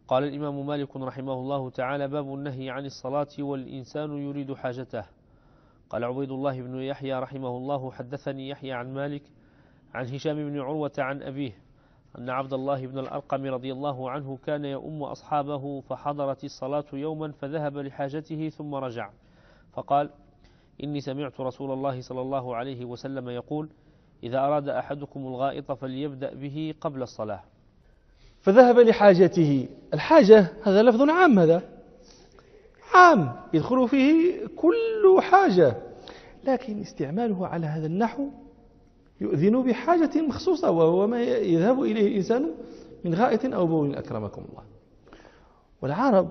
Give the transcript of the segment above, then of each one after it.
قال الإمام مالك رحمه الله تعالى: باب النهي عن الصلاة والإنسان يريد حاجته. قال عبيد الله بن يحيى رحمه الله: حدثني يحيى عن مالك عن هشام بن عروة عن أبيه أن عبد الله بن الأرقم رضي الله عنه كان يؤم أصحابه، فحضرت الصلاة يوما فذهب لحاجته ثم رجع، فقال: إني سمعت رسول الله صلى الله عليه وسلم يقول: إذا أراد أحدكم الغائط فليبدأ به قبل الصلاة. فذهب لحاجته. الحاجة هذا لفظ عام، هذا عام يدخل فيه كل حاجة، لكن استعماله على هذا النحو يؤذن بحاجة مخصوصة، وهو ما يذهب إليه الإنسان من غائط أو بول أكرمكم الله. والعرب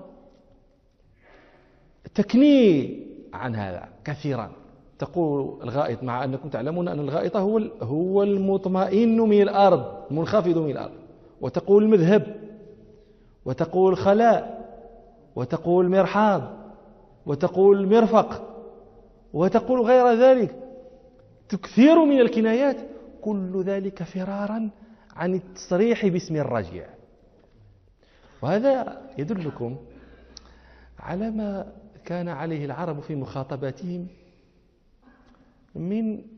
تكني عن هذا كثيرا، تقول الغائط، مع أنكم تعلمون أن الغائط هو المطمئن من الأرض، المنخفض من الأرض، وتقول المذهب، وتقول خلاء، وتقول مرحاض، وتقول مرفق، وتقول غير ذلك، تكثير من الكنايات، كل ذلك فرارا عن التصريح باسم الرجيع. وهذا يدلكم على ما كان عليه العرب في مخاطباتهم من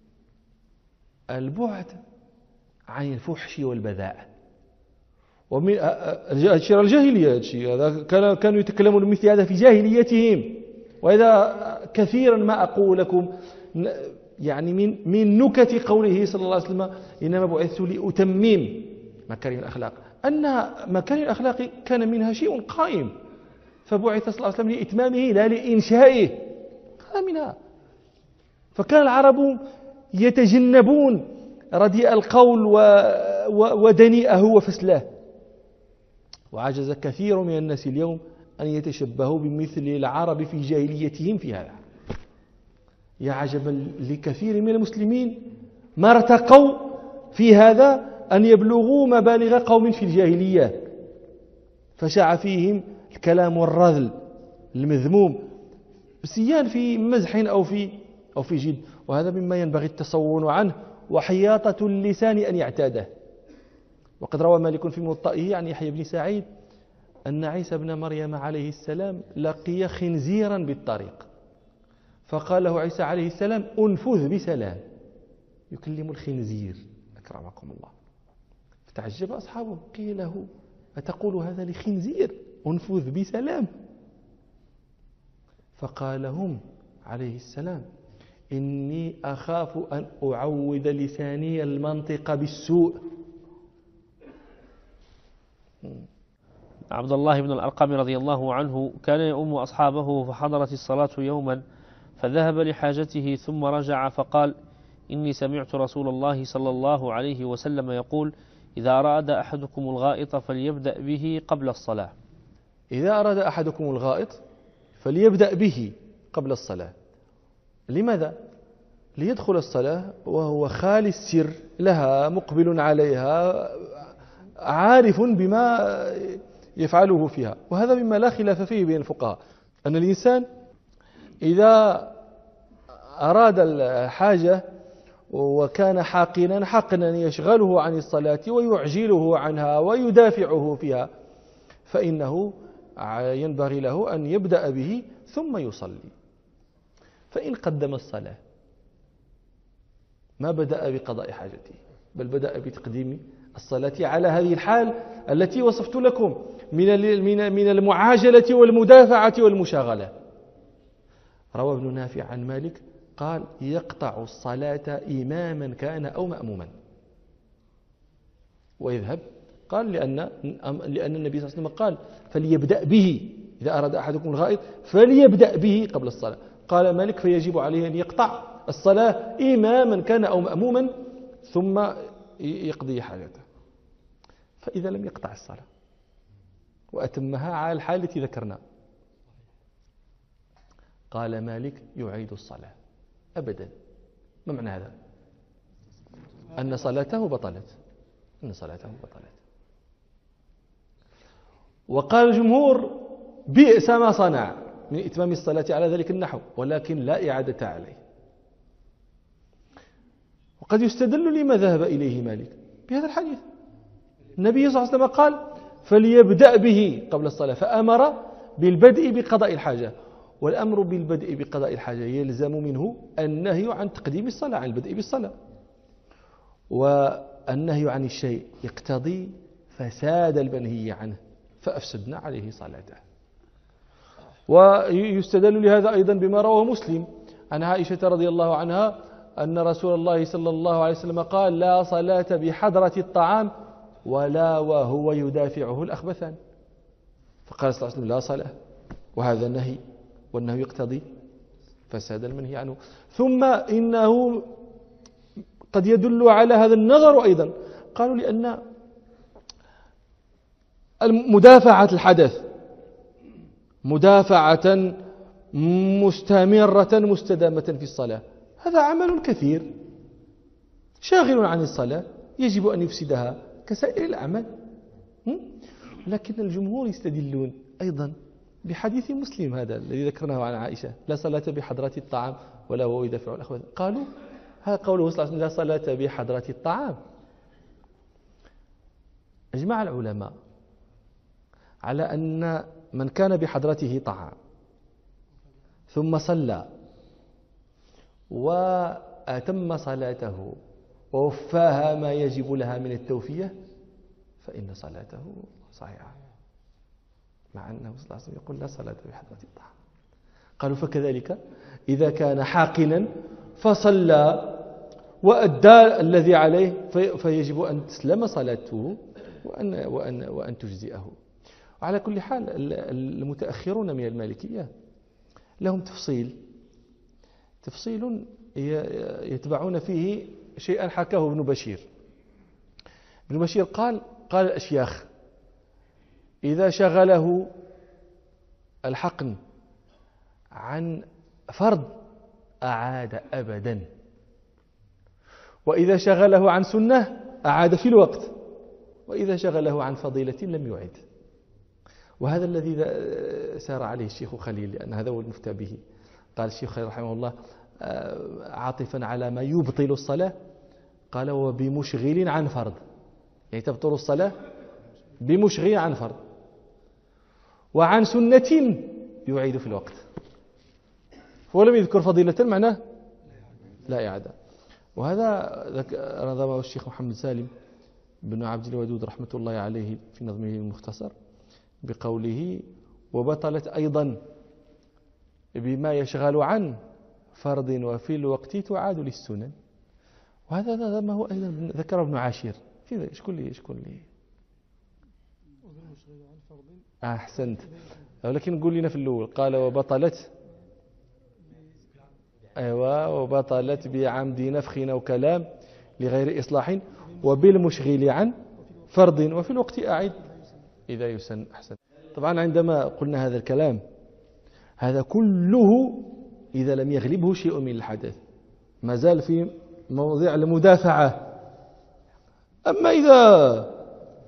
البعد عن الفحش والبذاء، ومن الجاهلية. هذا كانوا يتكلمون مثل هذا في جاهليتهم. وإذا كثيرا ما أقول لكم يعني من نكت قوله صلى الله عليه وسلم: إنما بعثت لأتمم مكارم الأخلاق، أن مكارم الأخلاق كان منها شيء قائم، فبعث صلى الله عليه وسلم لإتمامه لا لإنشائه، هذا منها. فكان العرب يتجنبون رديء القول ودنيئه وفسلاه، وعجز كثير من الناس اليوم أن يتشبهوا بمثل العرب في جاهليتهم في هذا. يا عجبا لكثير من المسلمين ما ارتقوا في هذا أن يبلغوا مبالغ قوم في الجاهلية، فشاع فيهم الكلام والرذل المذموم، سيان في مزح أو في جد. وهذا مما ينبغي التصون عنه وحياطة اللسان أن يعتاده. وقد روى مالك في موطئه عن يحيى بن سعيد أن عيسى بن مريم عليه السلام لقي خنزيرا بالطريق، فقال له عيسى عليه السلام: أنفذ بسلام. يكلم الخنزير أكرمكم الله. فتعجب أصحابه، قيل له: أتقول هذا لخنزير؟ أنفذ بسلام. فقال لهم عليه السلام: إني أخاف أن أعود لساني المنطق بالسوء. عبد الله بن الأرقم رضي الله عنه كان يؤم أصحابه، فحضرت الصلاة يوما فذهب لحاجته ثم رجع، فقال: إني سمعت رسول الله صلى الله عليه وسلم يقول: إذا أراد أحدكم الغائط فليبدأ به قبل الصلاة. إذا أراد أحدكم الغائط فليبدأ به قبل الصلاة. لماذا؟ ليدخل الصلاة وهو خالي السر لها، مقبل عليها، عارف بما يفعله فيها. وهذا مما لا خلاف فيه بين الفقهاء، أن الإنسان إذا أراد الحاجة وكان حاقنا يشغله عن الصلاة ويعجله عنها ويدافعه فيها، فإنه ينبغي له أن يبدأ به ثم يصلي. فإن قدم الصلاة ما بدأ بقضاء حاجته، بل بدأ بتقديم الصلاة على هذه الحال التي وصفت لكم من المعاجلة والمدافعة والمشاغلة. روى ابن نافع عن مالك قال: يقطع الصلاة إماما كان أو مأموما. ويذهب قال لأن النبي صلى الله عليه وسلم قال: فليبدأ به، إذا أراد أحدكم الغائط فليبدأ به قبل الصلاة. قال مالك: فيجب عليه أن يقطع الصلاة إماما كان أو مأموما ثم يقضي حاجته. فإذا لم يقطع الصلاة وأتمها على الحال التي ذكرنا، قال مالك: يعيد الصلاة أبدا. ما معنى هذا؟ أن صلاته بطلت. وقال الجمهور: بئس ما صنع من إتمام الصلاة على ذلك النحو، ولكن لا إعادة عليه. وقد يستدل لما ذهب إليه مالك بهذا الحديث. النبي صلى الله عليه وسلم قال: فليبدأ به قبل الصلاة، فأمر بالبدء بقضاء الحاجة. والأمر بالبدء بقضاء الحاجة يلزم منه النهي عن تقديم الصلاة، عن البدء بالصلاة. والنهي عن الشيء يقتضي فساد المنهي عنه، فأفسدنا عليه صلاته. ويستدل لهذا أيضا بما رواه مسلم عن عائشة رضي الله عنها أن رسول الله صلى الله عليه وسلم قال: لا صلاة بحضرة الطعام ولا وهو يدافعه الأخبثان. فقال صلى الله عليه وسلم: لا صلاة، وهذا النهي، والنهي يقتضي فساد المنهي عنه. ثم إنه قد يدل على هذا النظر أيضا، قالوا لأن مدافعة الحدث مدافعة مستمرة مستدامة في الصلاة هذا عمل كثير شاغل عن الصلاة، يجب أن يفسدها كسائر الأعمال. لكن الجمهور يستدلون أيضا بحديث مسلم هذا الذي ذكرناه عن عائشة: لا صلاة بحضرة الطعام ولا هو يدافع الأخوة. قالوا هذا قوله صلى الله عليه وسلم: لا صلاة بحضرة الطعام. أجمع العلماء على أن من كان بحضرته طعام ثم صلى وأتم صلاته ووفاها ما يجب لها من التوفية فإن صلاته صحيحة، مع أنه صلى الله عليه وسلم يقول: لا صلاة بحضرة الطعام. قالوا: فكذلك إذا كان حاقنا فصلى وأدى الذي عليه فيجب أن تسلم صلاته وأن تجزئه. وعلى كل حال المتأخرون من المالكية لهم تفصيل يتبعون فيه شيئا حكاه ابن بشير. ابن بشير قال الأشياخ: إذا شغله الحقن عن فرض أعاد أبدا، وإذا شغله عن سنة أعاد في الوقت، وإذا شغله عن فضيلة لم يعد. وهذا الذي سار عليه الشيخ خليل، لأن هذا هو المفتى به. قال الشيخ خليل رحمه الله عاطفا على ما يبطل الصلاة، قال: وبمشغل عن فرض، يعني تبطل الصلاة بمشغل عن فرض، وعن سنة يعيد في الوقت. ولم يذكر فضيلة معناه لا إعادة. وهذا نظمه الشيخ محمد سالم بن عبد الودود رحمة الله عليه في نظمه المختصر بقوله: وبطلت أيضا بما يشغل عن فرض وفي الوقت تعاد للسنن. وهذا ما هو أيضا ذكره ابن عاشر في شكون لي أحسنت. ولكن نقول لنا في الأول قال: وبطلت وبطلت بعمد نفخ أو كلام لغير إصلاح وبالمشغل عن فرض وفي الوقت أعد إذا يسن. أحسن. طبعا عندما قلنا هذا الكلام هذا كله إذا لم يغلبه شيء من الحدث، ما زال في موضع المدافعة. أما إذا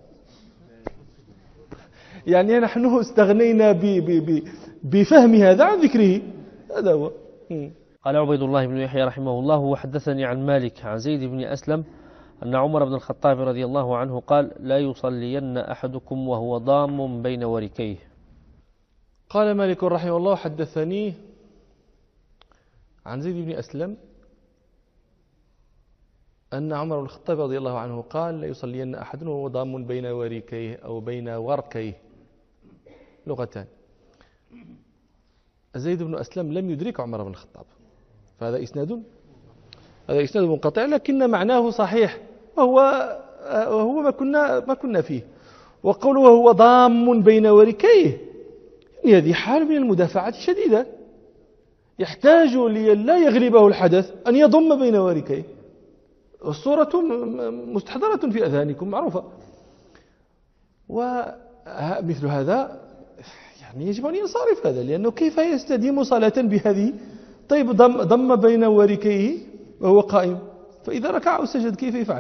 يعني نحن استغنينا بفهم هذا عن ذكره، هذا هو. قال عبيد الله بن يحيى رحمه الله: وحدثني عن مالك عن زيد بن أسلم أن عمر بن الخطاب رضي الله عنه قال: لا يصلين أحدكم وهو ضام بين وركيه. قال مالك رحمه الله: حدثني عن زيد بن أسلم أن عمر بن الخطاب رضي الله عنه قال: لا يصلين أحد وهو ضام بين وركيه أو بين وركيه، لغتان. زيد بن أسلم لم يدرك عمر بن الخطاب، فهذا إسناد منقطع، لكن معناه صحيح، وهو ما كنا فيه. وقوله وهو ضام بين وركيه، يعني هذه حال من المدافعة الشديدة، يحتاج لئلا يغلبه الحدث أن يضم بين وركيه. الصورة مستحضرة في أذهانكم معروفة. ومثل هذا يعني يجب أن ينصرف هذا، لأنه كيف يستديم صلاة بهذه؟ طيب ضم بين وركيه وهو قائم، فإذا ركع أو سجد كيف يفعل؟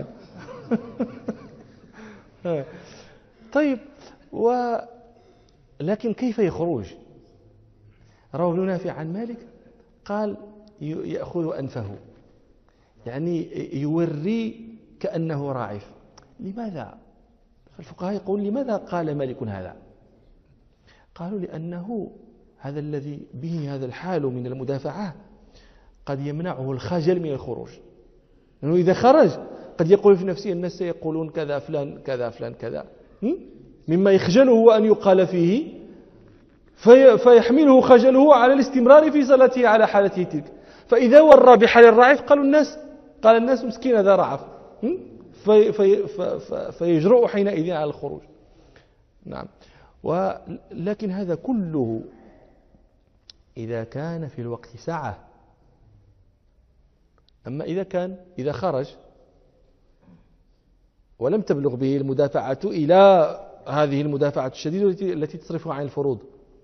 طيب لكن كيف يخرج؟ روى ابن نافع عن مالك قال: يأخذ أنفه، يعني يوري كأنه راعف. لماذا؟ الفقهاء يقول لماذا قال مالك هذا؟ قالوا لأنه هذا الذي به هذا الحال من المدافعة قد يمنعه الخجل من الخروج، لأنه إذا خرج قد يقول في نفسه الناس سيقولون كذا فلان كذا فلان كذا، مما يخجله أن يقال فيه، فيحمله خجله على الاستمرار في صلاته على حالته تلك. فإذا ورى بحال الرعف قال الناس مسكين هذا رعف، فيجرؤ حينئذ على الخروج. نعم. ولكن هذا كله إذا كان في الوقت ساعة. أما إذا خرج ولم تبلغ به المدافعة إلى هذه المدافعة الشديدة التي تصرفها عن الفروض،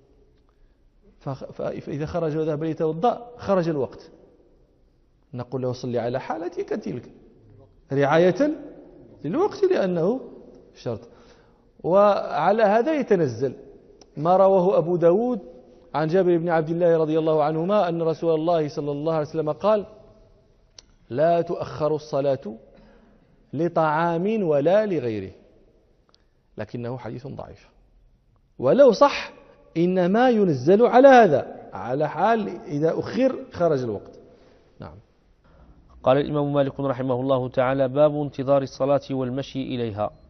فإذا خرج وذهب ليتوضأ خرج الوقت، نقول له صلي على حالتك تلك رعاية للوقت لأنه شرط. وعلى هذا يتنزل ما رواه أبو داود عن جابر بن عبد الله رضي الله عنهما أن رسول الله صلى الله عليه وسلم قال: لا تؤخر الصلاة لطعام ولا لغيره، لكنه حديث ضعيف، ولو صح إنما ينزل على هذا، على حال إذا أخر خرج الوقت. نعم. قال الإمام مالك رحمه الله تعالى: باب انتظار الصلاة والمشي إليها.